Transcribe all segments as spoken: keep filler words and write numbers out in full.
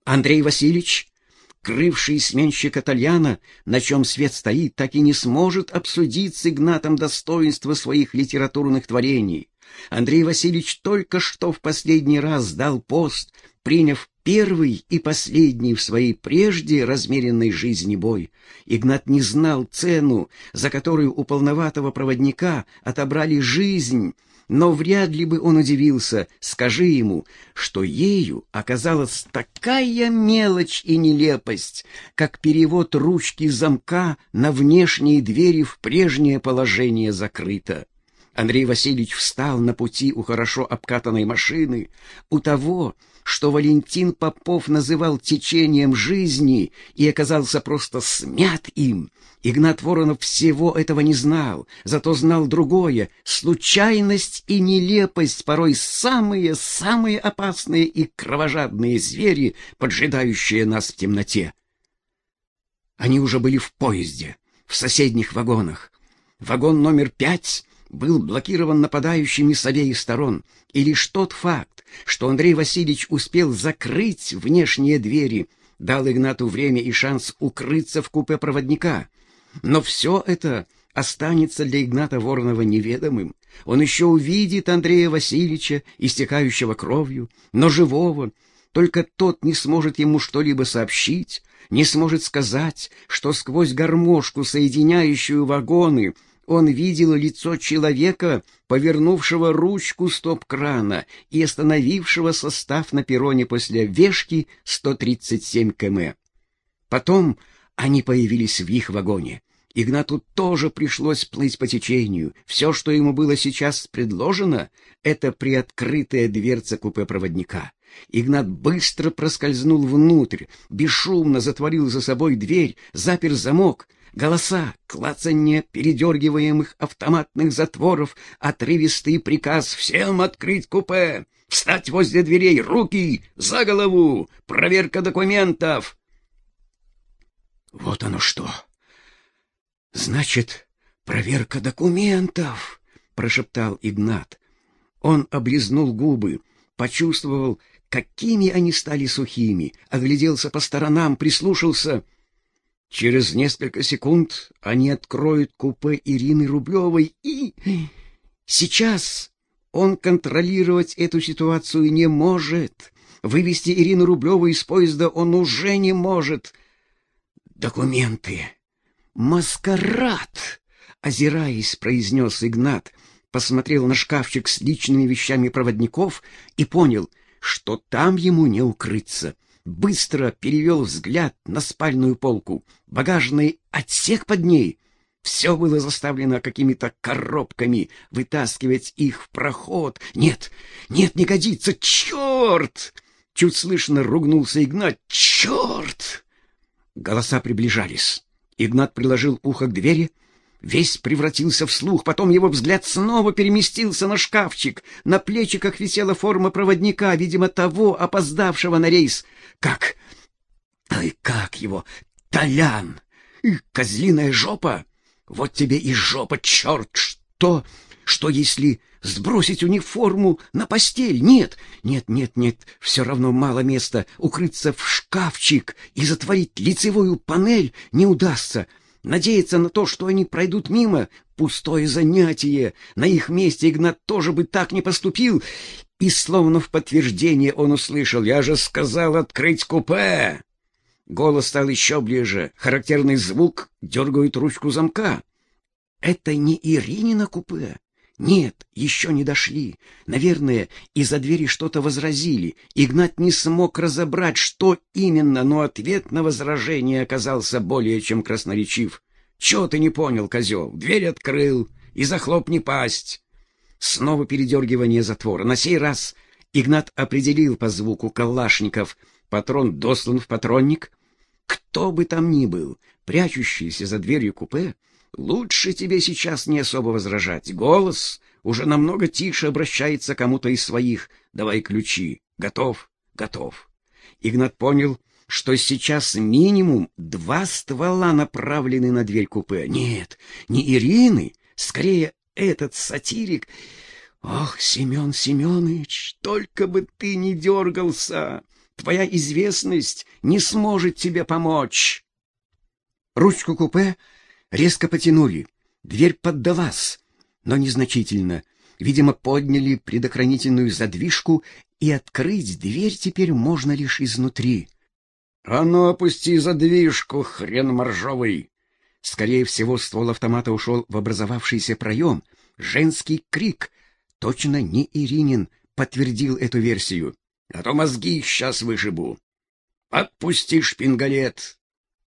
Андрей Васильевич, крывший сменщика Тальяна, на чем свет стоит, так и не сможет обсудить с Игнатом достоинства своих литературных творений. Андрей Васильевич только что в последний раз сдал пост, приняв первый и последний в своей прежде размеренной жизни бой. Игнат не знал цену, за которую у полноватого проводника отобрали жизнь, но вряд ли бы он удивился, скажи ему, что ею оказалась такая мелочь и нелепость, как перевод ручки замка на внешние двери в прежнее положение закрыто. Андрей Васильевич встал на пути у хорошо обкатанной машины, у того, что Валентин Попов называл течением жизни, и оказался просто смят им. Игнат Воронов всего этого не знал, зато знал другое — случайность и нелепость, порой самые-самые опасные и кровожадные звери, поджидающие нас в темноте. Они уже были в поезде, в соседних вагонах. Вагон номер пять был блокирован нападающими с обеих сторон, и лишь тот факт, что Андрей Васильевич успел закрыть внешние двери, дал Игнату время и шанс укрыться в купе проводника. Но все это останется для Игната Воронова неведомым. Он еще увидит Андрея Васильевича, истекающего кровью, но живого. Только тот не сможет ему что-либо сообщить, не сможет сказать, что сквозь гармошку, соединяющую вагоны, он видел лицо человека, повернувшего ручку стоп-крана и остановившего состав на перроне после вешки сто тридцать семь километров. Потом они появились в их вагоне. Игнату тоже пришлось плыть по течению. Все, что ему было сейчас предложено, это приоткрытая дверца купе проводника. Игнат быстро проскользнул внутрь, бесшумно затворил за собой дверь, запер замок. Голоса, клацанье передергиваемых автоматных затворов, отрывистый приказ «Всем открыть купе! Встать возле дверей! Руки! За голову! Проверка документов!» Вот оно что! Значит, проверка документов! Прошептал Игнат. Он облизнул губы, почувствовал, какими они стали сухими, огляделся по сторонам, прислушался. Через несколько секунд они откроют купе Ирины Рублевой, и сейчас он контролировать эту ситуацию не может. Вывести Ирину Рублеву из поезда он уже не может. Документы. Маскарад, озираясь, произнес Игнат, посмотрел на шкафчик с личными вещами проводников и понял, что там ему не укрыться. Быстро перевел взгляд на спальную полку, багажный отсек под ней. Все было заставлено какими-то коробками, вытаскивать их в проход. Нет, нет, не годится, черт! Чуть слышно ругнулся Игнат. Черт! Голоса приближались. Игнат приложил ухо к двери, весь превратился в слух, потом его взгляд снова переместился на шкафчик. На плечиках висела форма проводника, видимо, того, опоздавшего на рейс. Как? Ай, как его? Толян! Козлиная жопа! Вот тебе и жопа, черт! Что? Что если сбросить униформу на постель? Нет, нет, нет, нет, все равно мало места. Укрыться в шкафчик и затворить лицевую панель не удастся. Надеяться на то, что они пройдут мимо — пустое занятие. На их месте Игнат тоже бы так не поступил. И словно в подтверждение он услышал: «Я же сказал открыть купе!» Голос стал еще ближе. Характерный звук дергает ручку замка. Это не Иринина купе. Нет, еще не дошли. Наверное, из-за двери что-то возразили. Игнат не смог разобрать, что именно, но ответ на возражение оказался более чем красноречив. «Чего ты не понял, козел? Дверь открыл, и захлопни пасть!» Снова передергивание затвора. На сей раз Игнат определил по звуку калашников. Патрон дослан в патронник. Кто бы там ни был, прячущийся за дверью купе, лучше тебе сейчас не особо возражать. Голос уже намного тише обращается к кому-то из своих. «Давай ключи. Готов?» «Готов». Игнат понял, что сейчас минимум два ствола направлены на дверь купе. Нет, не Ирины, скорее этот сатирик. Ох, Семен Семенович, только бы ты не дергался. Твоя известность не сможет тебе помочь. Ручку купе резко потянули. Дверь поддалась, но незначительно. Видимо, подняли предохранительную задвижку, и открыть дверь теперь можно лишь изнутри. — А ну, опусти задвижку, хрен моржовый! Скорее всего, ствол автомата ушел в образовавшийся проем. Женский крик, точно не Иринин, подтвердил эту версию. — А то мозги сейчас вышибу. Отпусти шпингалет!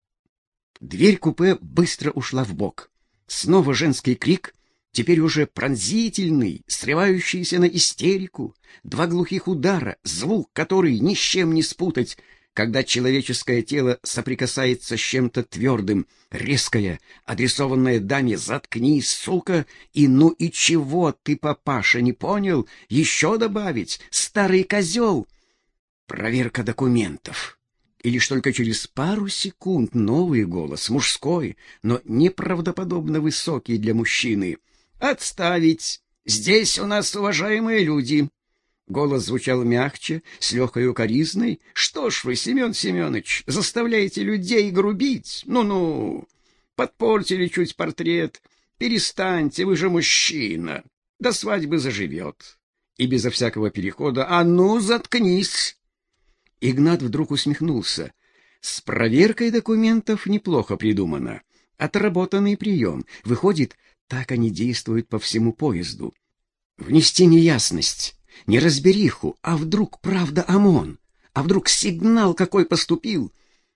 Дверь купе быстро ушла вбок. Снова женский крик, теперь уже пронзительный, срывающийся на истерику. Два глухих удара, звук который ни с чем не спутать, когда человеческое тело соприкасается с чем-то твердым, резкое, адресованное даме «заткнись, сука», и «ну и чего ты, папаша, не понял? Еще добавить, старый козел!» Проверка документов. И лишь только через пару секунд новый голос, мужской, но неправдоподобно высокий для мужчины. «Отставить! Здесь у нас уважаемые люди!» Голос звучал мягче, с легкой укоризной. «Что ж вы, Семен Семенович, заставляете людей грубить? Ну-ну, подпортили чуть портрет. Перестаньте, вы же мужчина. До свадьбы заживет». И безо всякого перехода «А ну, заткнись!» Игнат вдруг усмехнулся. С проверкой документов неплохо придумано. Отработанный прием. Выходит, так они действуют по всему поезду. Внести неясность. Неразбериху, а вдруг правда ОМОН? А вдруг сигнал какой поступил?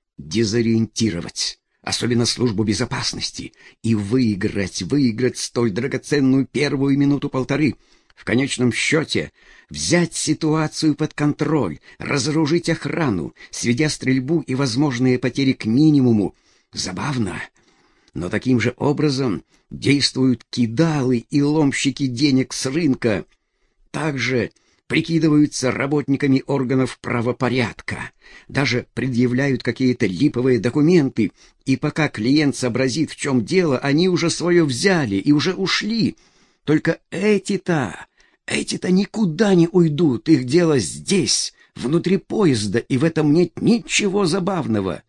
Дезориентировать, особенно службу безопасности, и выиграть, выиграть столь драгоценную первую минуту-полторы. В конечном счете взять ситуацию под контроль, разоружить охрану, сведя стрельбу и возможные потери к минимуму. Забавно, но таким же образом действуют кидалы и ломщики денег с рынка. Также прикидываются работниками органов правопорядка, даже предъявляют какие-то липовые документы, и пока клиент сообразит, в чем дело, они уже свое взяли и уже ушли. Только эти-то, эти-то никуда не уйдут, их дело здесь, внутри поезда, и в этом нет ничего забавного.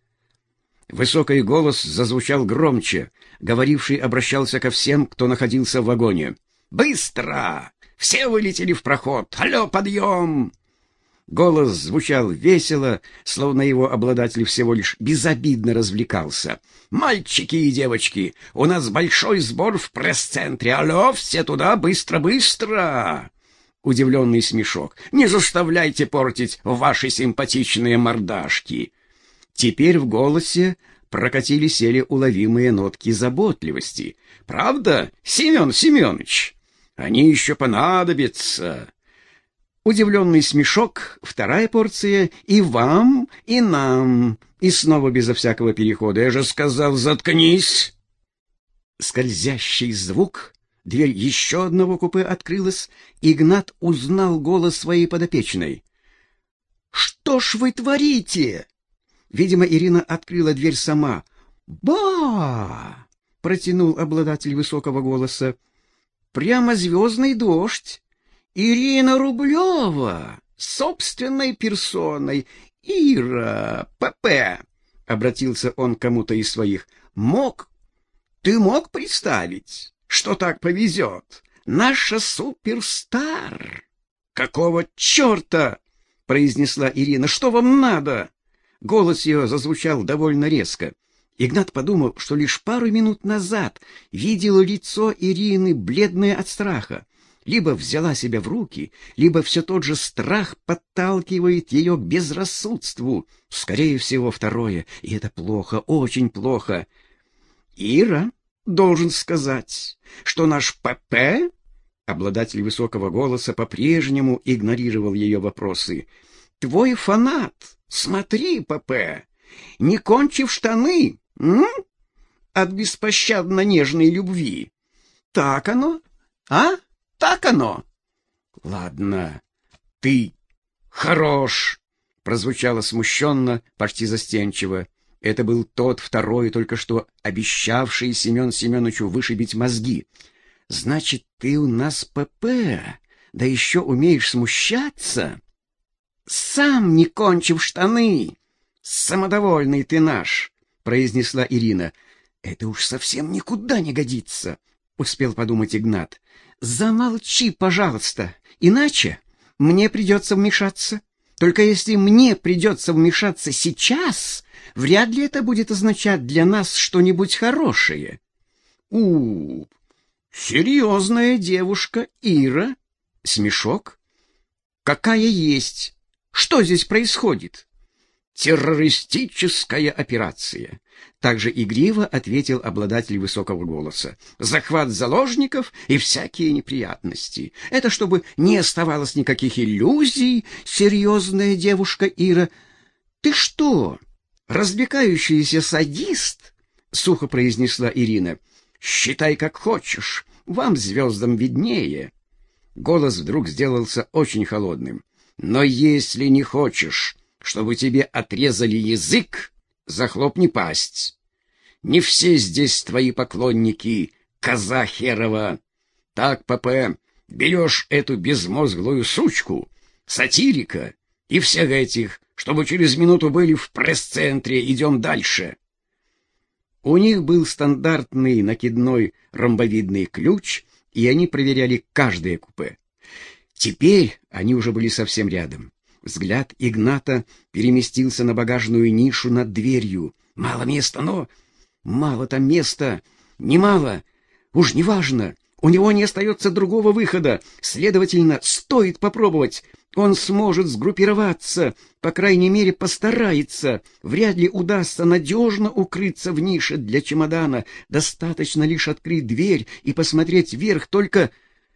Высокий голос зазвучал громче, говоривший обращался ко всем, кто находился в вагоне. «Быстро! Все вылетели в проход! Алло, подъем!» Голос звучал весело, словно его обладатель всего лишь безобидно развлекался. «Мальчики и девочки, у нас большой сбор в пресс-центре! Алло, все туда, быстро-быстро!» Удивленный смешок. «Не заставляйте портить ваши симпатичные мордашки!» Теперь в голосе прокатились еле уловимые нотки заботливости. «Правда, Семен Семенович? Они еще понадобятся!» Удивленный смешок, вторая порция «и вам, и нам», и снова безо всякого перехода. «Я же сказал, заткнись!» Скользящий звук, дверь еще одного купе открылась, Игнат узнал голос своей подопечной. «Что ж вы творите?» Видимо, Ирина открыла дверь сама. «Ба!» — протянул обладатель высокого голоса. «Прямо звездный дождь! Ирина Рублева! Собственной персоной! Ира! ПП!» — обратился он к кому-то из своих. «Мог? Ты мог представить, что так повезет? Наша суперстар!» «Какого черта?» — произнесла Ирина. «Что вам надо?» Голос ее зазвучал довольно резко. Игнат подумал, что лишь пару минут назад видел лицо Ирины, бледное от страха. Либо взяла себя в руки, либо все тот же страх подталкивает ее к безрассудству. Скорее всего, второе, и это плохо, очень плохо. «Ира, должен сказать, что наш ПП...» Обладатель высокого голоса по-прежнему игнорировал ее вопросы. «Твой фанат! Смотри, ПП! Не кончив штаны, м? От беспощадно нежной любви. Так оно? А? Так оно?» «Ладно, ты хорош!» — прозвучало смущенно, почти застенчиво. Это был тот второй, только что обещавший Семен Семеновичу вышибить мозги. «Значит, ты у нас ПП, да еще умеешь смущаться?» сам не кончив штаны. Самодовольный ты наш, произнесла Ирина. Это уж совсем никуда не годится, успел подумать Игнат. Замолчи, пожалуйста, иначе мне придется вмешаться. Только если мне придется вмешаться сейчас, вряд ли это будет означать для нас что-нибудь хорошее. У, серьезная девушка Ира. Смешок. Какая есть? Что здесь происходит? Террористическая операция. Также игриво ответил обладатель высокого голоса. Захват заложников и всякие неприятности. Это чтобы не оставалось никаких иллюзий, серьезная девушка Ира. Ты что, развлекающийся садист? Сухо произнесла Ирина. Считай, как хочешь. Вам, звездам, виднее. Голос вдруг сделался очень холодным. Но если не хочешь, чтобы тебе отрезали язык, захлопни пасть. Не все здесь твои поклонники, коза херова. Так, ПП, берешь эту безмозглую сучку, сатирика и всех этих, чтобы через минуту были в пресс-центре, идем дальше. У них был стандартный накидной ромбовидный ключ, и они проверяли каждое купе. Теперь они уже были совсем рядом. Взгляд Игната переместился на багажную нишу над дверью. Мало места, но... Мало там места. Немало. Уж неважно. У него не остается другого выхода. Следовательно, стоит попробовать. Он сможет сгруппироваться. По крайней мере, постарается. Вряд ли удастся надежно укрыться в нише для чемодана. Достаточно лишь открыть дверь и посмотреть вверх. Только...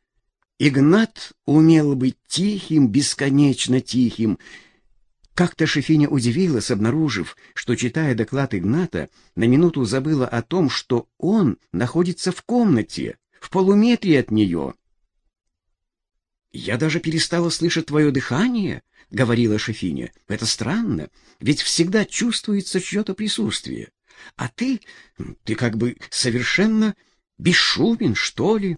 Игнат умел быть тихим, бесконечно тихим. Как-то Шефиня удивилась, обнаружив, что, читая доклад Игната, на минуту забыла о том, что он находится в комнате, в полуметре от нее. «Я даже перестала слышать твое дыхание», — говорила Шефиня. «Это странно, ведь всегда чувствуется чье-то присутствие. А ты, ты как бы совершенно бесшумен, что ли?»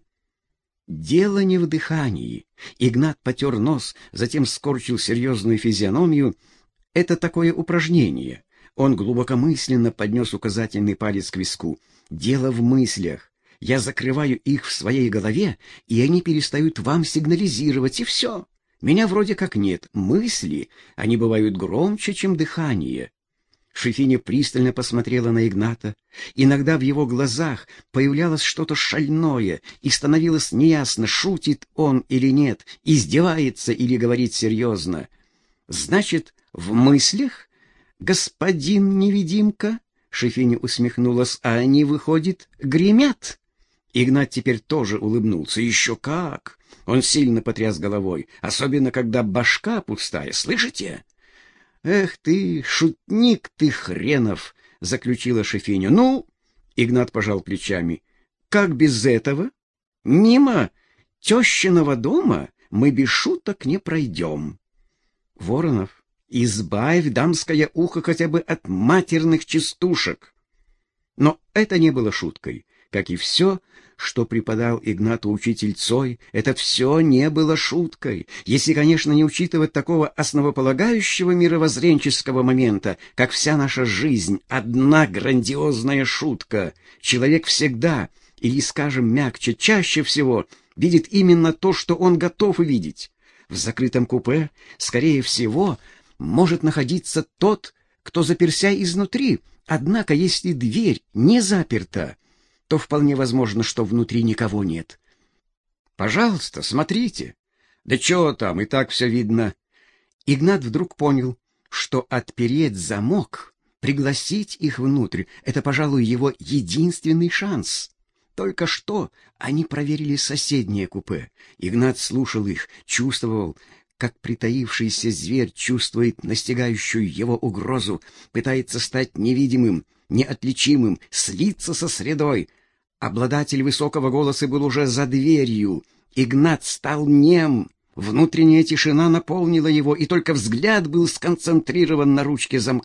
Дело не в дыхании. Игнат потер нос, затем скорчил серьезную физиономию. Это такое упражнение. Он глубокомысленно поднес указательный палец к виску. Дело в мыслях. Я закрываю их в своей голове, и они перестают вам сигнализировать, и все. Меня вроде как нет. Мысли, они бывают громче, чем дыхание. Шефиня пристально посмотрела на Игната. Иногда в его глазах появлялось что-то шальное, и становилось неясно, шутит он или нет, издевается или говорит серьезно. «Значит, в мыслях, господин невидимка?» Шефиня усмехнулась. «А они, выходит, гремят?» Игнат теперь тоже улыбнулся. «Еще как!» Он сильно потряс головой, особенно когда башка пустая. «Слышите?» «Эх ты, шутник ты хренов!» — заключила Шефиня. «Ну?» — Игнат пожал плечами. «Как без этого? Мимо тещиного дома мы без шуток не пройдем». «Воронов, избавь дамское ухо хотя бы от матерных частушек». Но это не было шуткой, как и все, что преподал Игнату учитель Цой. Это все не было шуткой, если, конечно, не учитывать такого основополагающего мировоззренческого момента, как вся наша жизнь — одна грандиозная шутка. Человек всегда, или, скажем мягче, чаще всего, видит именно то, что он готов увидеть. В закрытом купе, скорее всего, может находиться тот, кто заперся изнутри, однако если дверь не заперта, то вполне возможно, что внутри никого нет. Пожалуйста, смотрите. Да чего там, и так все видно. Игнат вдруг понял, что отпереть замок, пригласить их внутрь — это, пожалуй, его единственный шанс. Только что они проверили соседнее купе. Игнат слушал их, чувствовал, как притаившийся зверь чувствует настигающую его угрозу, пытается стать невидимым, неотличимым, слиться со средой. Обладатель высокого голоса был уже за дверью. Игнат стал нем. Внутренняя тишина наполнила его, и только взгляд был сконцентрирован на ручке замка.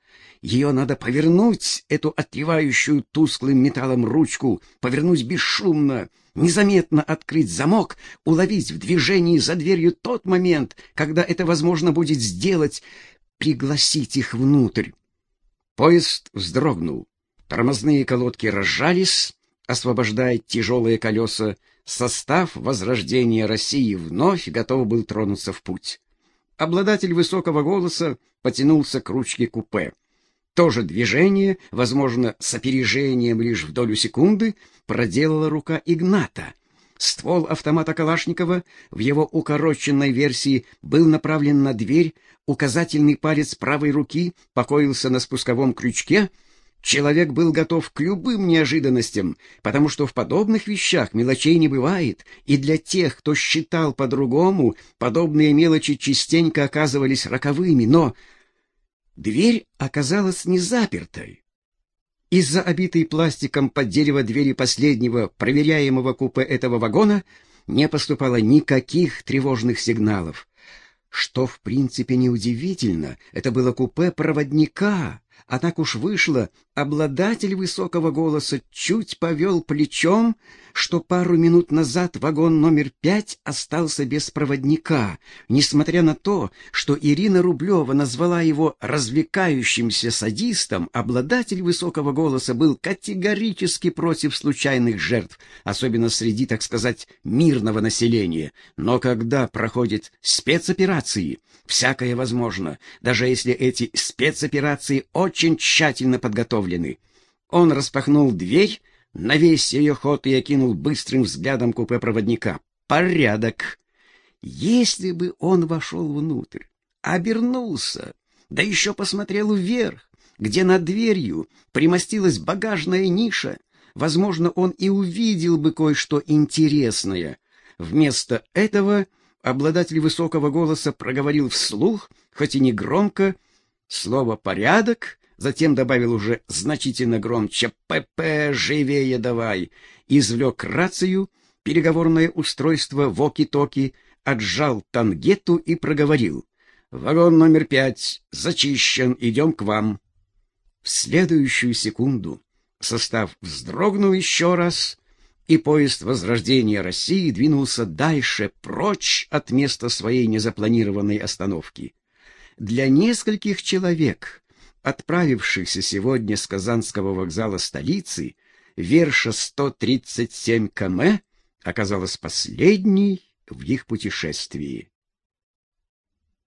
Ее надо повернуть, эту отливающую тусклым металлом ручку, повернуть бесшумно, незаметно открыть замок, уловить в движении за дверью тот момент, когда это возможно будет сделать, пригласить их внутрь. Поезд вздрогнул. Тормозные колодки разжались, освобождая тяжелые колеса. Состав возрождения России вновь готов был тронуться в путь. Обладатель высокого голоса потянулся к ручке купе. То же движение, возможно, с опережением лишь в долю секунды, проделала рука Игната. Ствол автомата Калашникова в его укороченной версии был направлен на дверь, указательный палец правой руки покоился на спусковом крючке. Человек был готов к любым неожиданностям, потому что в подобных вещах мелочей не бывает, и для тех, кто считал по-другому, подобные мелочи частенько оказывались роковыми, но дверь оказалась не запертой. Из-за обитой пластиком под дерево двери последнего проверяемого купе этого вагона не поступало никаких тревожных сигналов. Что, в принципе, неудивительно, это было купе проводника. А так уж вышло, обладатель высокого голоса чуть повел плечом, что пару минут назад вагон номер пять остался без проводника, несмотря на то, что Ирина Рублева назвала его развлекающимся садистом. Обладатель высокого голоса был категорически против случайных жертв, особенно среди, так сказать, мирного населения. Но когда проходят спецоперации, всякое возможно, даже если эти спецоперации очень тщательно подготовлены. Он распахнул дверь на весь ее ход и окинул быстрым взглядом купе проводника. Порядок. Если бы он вошел внутрь, обернулся, да еще посмотрел вверх, где над дверью примостилась багажная ниша, возможно, он и увидел бы кое-что интересное. Вместо этого обладатель высокого голоса проговорил вслух, хоть и не громко, слово «порядок», затем добавил уже значительно громче «ПП, живее давай», извлек рацию, переговорное устройство воки-токи, отжал тангету и проговорил: «Вагон номер пять зачищен, идем к вам». В следующую секунду состав вздрогнул еще раз, и поезд возрождения России двинулся дальше, прочь от места своей незапланированной остановки. Для нескольких человек, отправившихся сегодня с Казанского вокзала столицы, Верша сто тридцать семь км оказалась последней в их путешествии.